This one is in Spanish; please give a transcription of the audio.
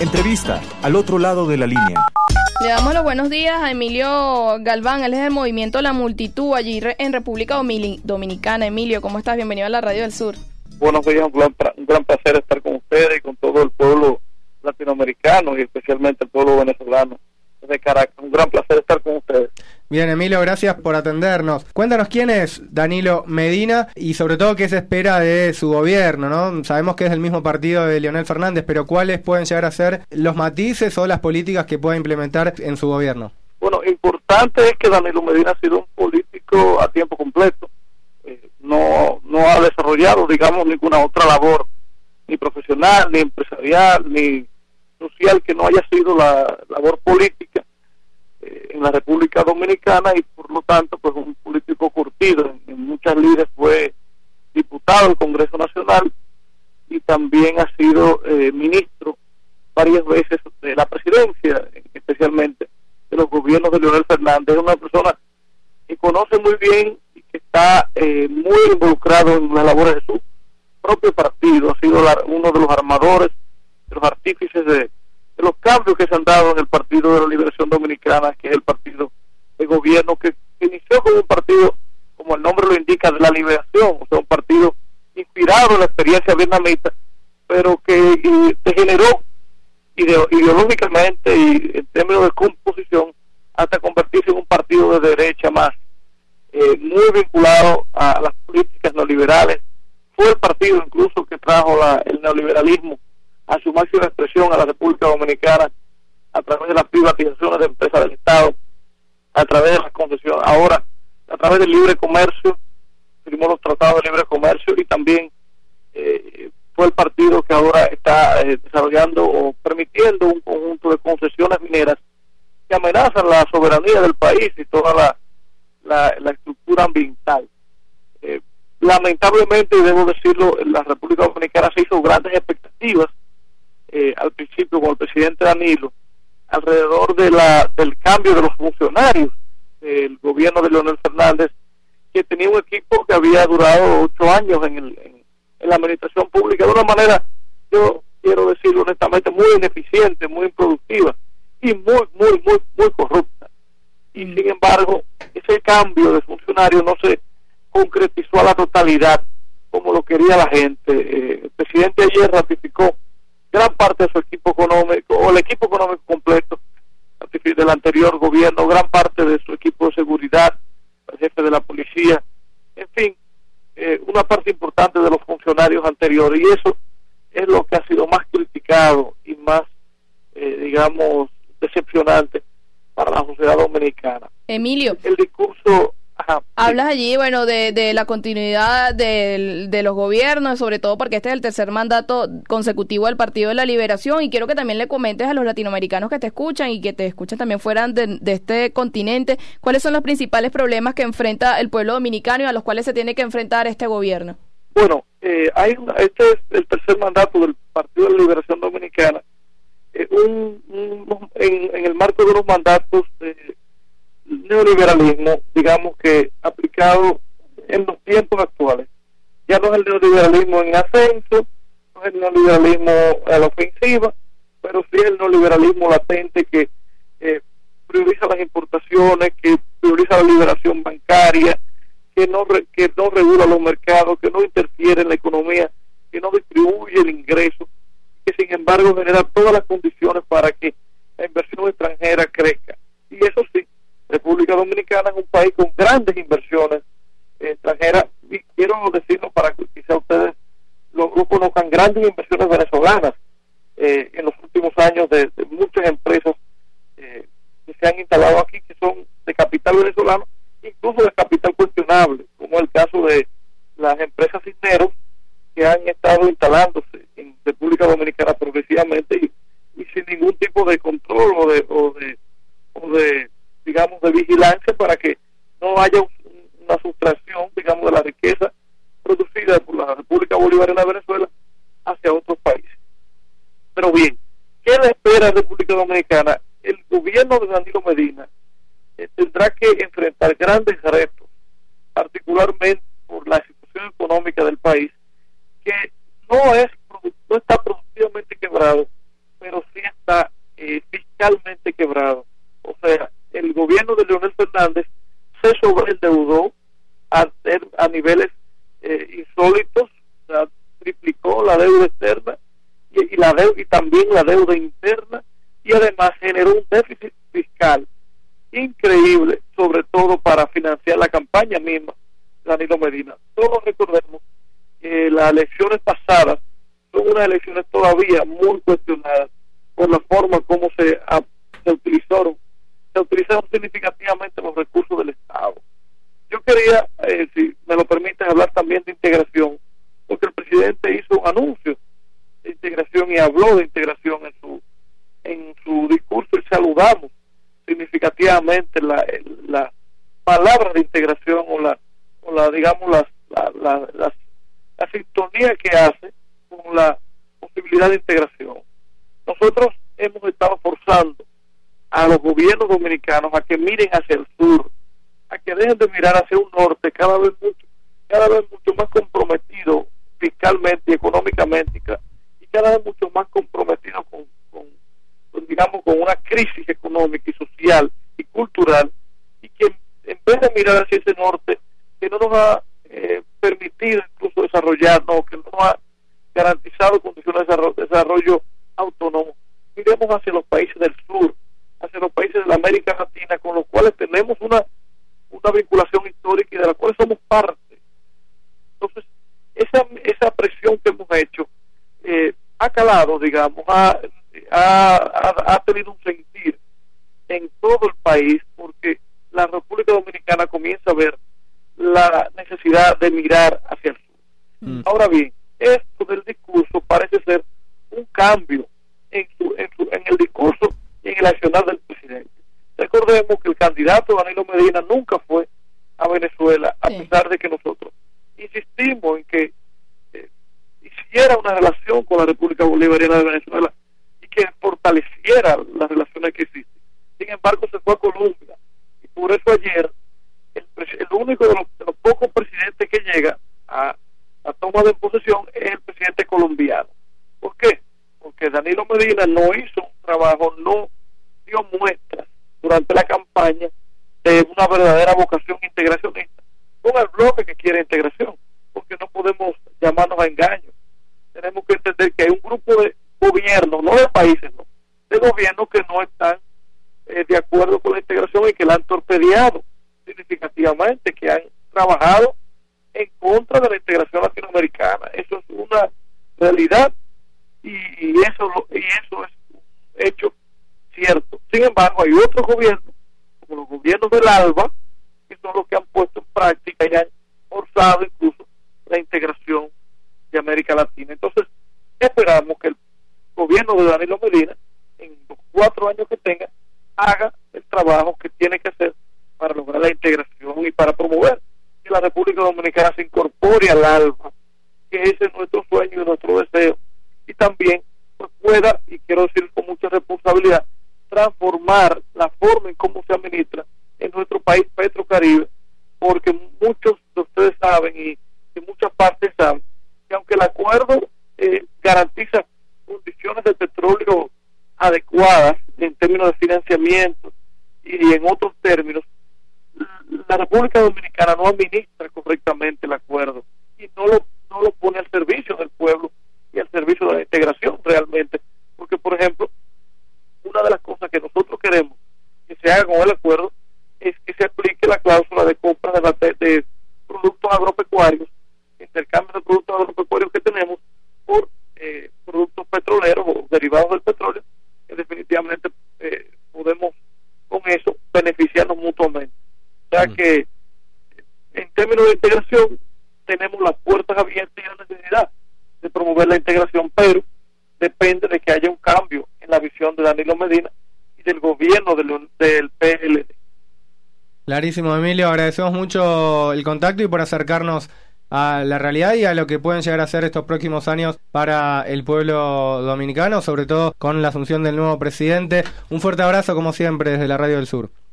Entrevista al otro lado de la línea. Le damos los buenos días a Emilio Galván, él es del movimiento La Multitud allí en República Dominicana. Emilio, ¿cómo estás? Bienvenido a la Radio del Sur. Buenos días, un gran placer estar con ustedes y con todo el pueblo latinoamericano y especialmente el pueblo venezolano de Caracas. Un gran placer estar con ustedes. Bien, Emilio, gracias por atendernos. Cuéntanos quién es Danilo Medina y sobre todo qué se espera de su gobierno, ¿no? Sabemos que es del mismo partido de Leonel Fernández, pero ¿cuáles pueden llegar a ser los matices o las políticas que pueda implementar en su gobierno? Bueno, importante es que Danilo Medina ha sido un político a tiempo completo. No ha desarrollado, digamos, ninguna otra labor, ni profesional, ni empresarial, ni social, que no haya sido la labor política en la República Dominicana, y por lo tanto pues un político curtido en muchas lides. Fue diputado del Congreso Nacional y también ha sido ministro varias veces de la presidencia, especialmente de los gobiernos de Leonel Fernández. Es una persona que conoce muy bien y que está muy involucrado en las labores de su propio partido. Ha sido uno de los armadores, de los artífices de los cambios que se han dado en el Partido de la Liberación Dominicana, que es el partido de gobierno que inició como un partido, como el nombre lo indica, de la liberación, o sea, un partido inspirado en la experiencia vietnamita, pero que degeneró ideológicamente y en términos de composición hasta convertirse en un partido de derecha más, muy vinculado a las políticas neoliberales. Fue el partido incluso que trajo el neoliberalismo a su máxima expresión a la República Dominicana a través de las privatizaciones de empresas del Estado, a través de las concesiones, ahora a través del libre comercio, firmó los tratados de libre comercio, y también fue el partido que ahora está desarrollando o permitiendo un conjunto de concesiones mineras que amenazan la soberanía del país y toda la estructura ambiental. Lamentablemente, y debo decirlo, en la República Dominicana se hizo grandes expectativas al principio con el presidente Danilo alrededor del cambio de los funcionarios del gobierno de Leonel Fernández, que tenía un equipo que había durado 8 años en la administración pública de una manera, yo quiero decirlo honestamente, muy ineficiente, muy improductiva y muy corrupta. Y sin embargo, ese cambio de funcionarios no se concretizó a la totalidad como lo quería la gente. El presidente ayer ratificó gran parte de su equipo económico, o el equipo económico completo del anterior gobierno, gran parte de su equipo de seguridad, el jefe de la policía, en fin, una parte importante de los funcionarios anteriores, y eso es lo que ha sido más criticado y más, digamos, decepcionante para la sociedad dominicana. Emilio, el discurso... hablas allí, bueno, de la continuidad de los gobiernos, sobre todo porque este es el tercer mandato consecutivo del Partido de la Liberación, y quiero que también le comentes a los latinoamericanos que te escuchan y que te escuchan también fuera de este continente, cuáles son los principales problemas que enfrenta el pueblo dominicano y a los cuales se tiene que enfrentar este gobierno. Bueno, este es el tercer mandato del Partido de la Liberación Dominicana, en el marco de los mandatos de neoliberalismo, digamos que aplicado en los tiempos actuales. Ya no es el neoliberalismo en ascenso, no es el neoliberalismo a la ofensiva, pero sí es el neoliberalismo latente que prioriza las importaciones, que prioriza la liberación bancaria, que no regula los mercados, que no interfiere en la economía, que no distribuye el ingreso, que sin embargo genera todas las condiciones para que la inversión extranjera crezca. Y eso sí, República Dominicana es un país con grandes inversiones extranjeras, y quiero decirlo para que quizá ustedes lo conozcan, grandes inversiones venezolanas en los últimos años de muchas empresas que se han instalado aquí, que son de capital venezolano, incluso de capital cuestionable, como el caso de las empresas Cisneros, que han estado instalándose en República Dominicana progresivamente y sin ningún tipo de control o de digamos, de vigilancia, para que no haya una sustracción, digamos, de la riqueza producida por la República Bolivariana de Venezuela hacia otros países. Pero bien, ¿qué le espera a la República Dominicana? El gobierno de Danilo Medina tendrá que enfrentar grandes retos, particularmente por la situación económica del país, que no está productivamente quebrado, pero sí fiscalmente quebrado. O sea, el gobierno de Leonel Fernández se sobreendeudó a niveles insólitos, o sea, triplicó la deuda externa y también la deuda interna, y además generó un déficit fiscal increíble, sobre todo para financiar la campaña misma de Danilo Medina. Todos recordemos que las elecciones pasadas son unas elecciones todavía muy cuestionadas por la forma como se utilizaron significativamente los recursos del Estado. Yo quería, si me lo permites, hablar también de integración, porque el presidente hizo un anuncio de integración y habló de integración en su discurso, y saludamos significativamente la palabra de integración o la digamos la sintonía que hace con la posibilidad de integración. Nosotros hemos estado forzando a los gobiernos dominicanos a que miren hacia el sur, a que dejen de mirar hacia un norte cada vez mucho más comprometido fiscalmente y económicamente, y cada vez mucho más comprometido con una crisis económica y social y cultural, y que en vez de mirar hacia ese norte que no nos ha permitido incluso desarrollarnos, que no nos ha garantizado condiciones de desarrollo autónomo, miremos hacia los países del sur, hacia los países de la América Latina, con los cuales tenemos una vinculación histórica y de la cual somos parte. Entonces, esa presión que hemos hecho ha calado, digamos, ha tenido un sentir en todo el país, porque la República Dominicana comienza a ver la necesidad de mirar hacia el sur. Ahora bien, esto del discurso parece ser un cambio en el discurso y en el accionar del presidente. Recordemos que el candidato Danilo Medina nunca fue a Venezuela, a pesar de que nosotros insistimos en que hiciera una relación con la República Bolivariana de Venezuela y que fortaleciera las relaciones que existen. Sin embargo, se fue a Colombia, y por eso ayer el único de los pocos presidentes que llega a la toma de posesión es el presidente colombiano. ¿Por qué? Porque Danilo Medina no hizo un trabajo, no dio muestras durante la campaña de una verdadera vocación integracionista con el bloque que quiere integración, porque no podemos llamarnos a engaños. Tenemos que entender que hay un grupo de gobiernos, no de países, no, de gobiernos que no están de acuerdo con la integración y que la han torpedeado significativamente, que han trabajado en contra de la integración latinoamericana. Eso es una realidad y eso es un hecho cierto. Sin embargo, hay otros gobiernos, como los gobiernos del ALBA, que son los que han puesto en práctica y han forzado incluso la integración de América Latina. Entonces, esperamos que el gobierno de Danilo Medina, en los 4 años que tenga, haga el trabajo que tiene que hacer para lograr la integración y para promover que la República Dominicana se incorpore al ALBA, que ese es nuestro sueño y nuestro deseo, y también pues pueda, y quiero decir con mucha responsabilidad, transformar la forma en cómo se administra en nuestro país Petrocaribe, porque muchos de ustedes saben y en muchas partes saben que aunque el acuerdo garantiza condiciones de petróleo adecuadas en términos de financiamiento y en otros términos, la República Dominicana no administra correctamente el acuerdo y no lo pone al servicio del pueblo y al servicio de la integración realmente, porque por ejemplo, una de las cosas que nosotros queremos que se haga con el acuerdo es que se aplique la cláusula de compra de productos agropecuarios, intercambio de productos agropecuarios que tenemos por productos petroleros o derivados del petróleo, que definitivamente podemos con eso beneficiarnos mutuamente. O sea que en términos de integración tenemos las puertas abiertas y la necesidad de promover la integración, pero depende de que haya un cambio en la visión de Danilo Medina y del gobierno del PLD. Clarísimo, Emilio, agradecemos mucho el contacto y por acercarnos a la realidad y a lo que pueden llegar a ser estos próximos años para el pueblo dominicano, sobre todo con la asunción del nuevo presidente. Un fuerte abrazo como siempre desde la Radio del Sur.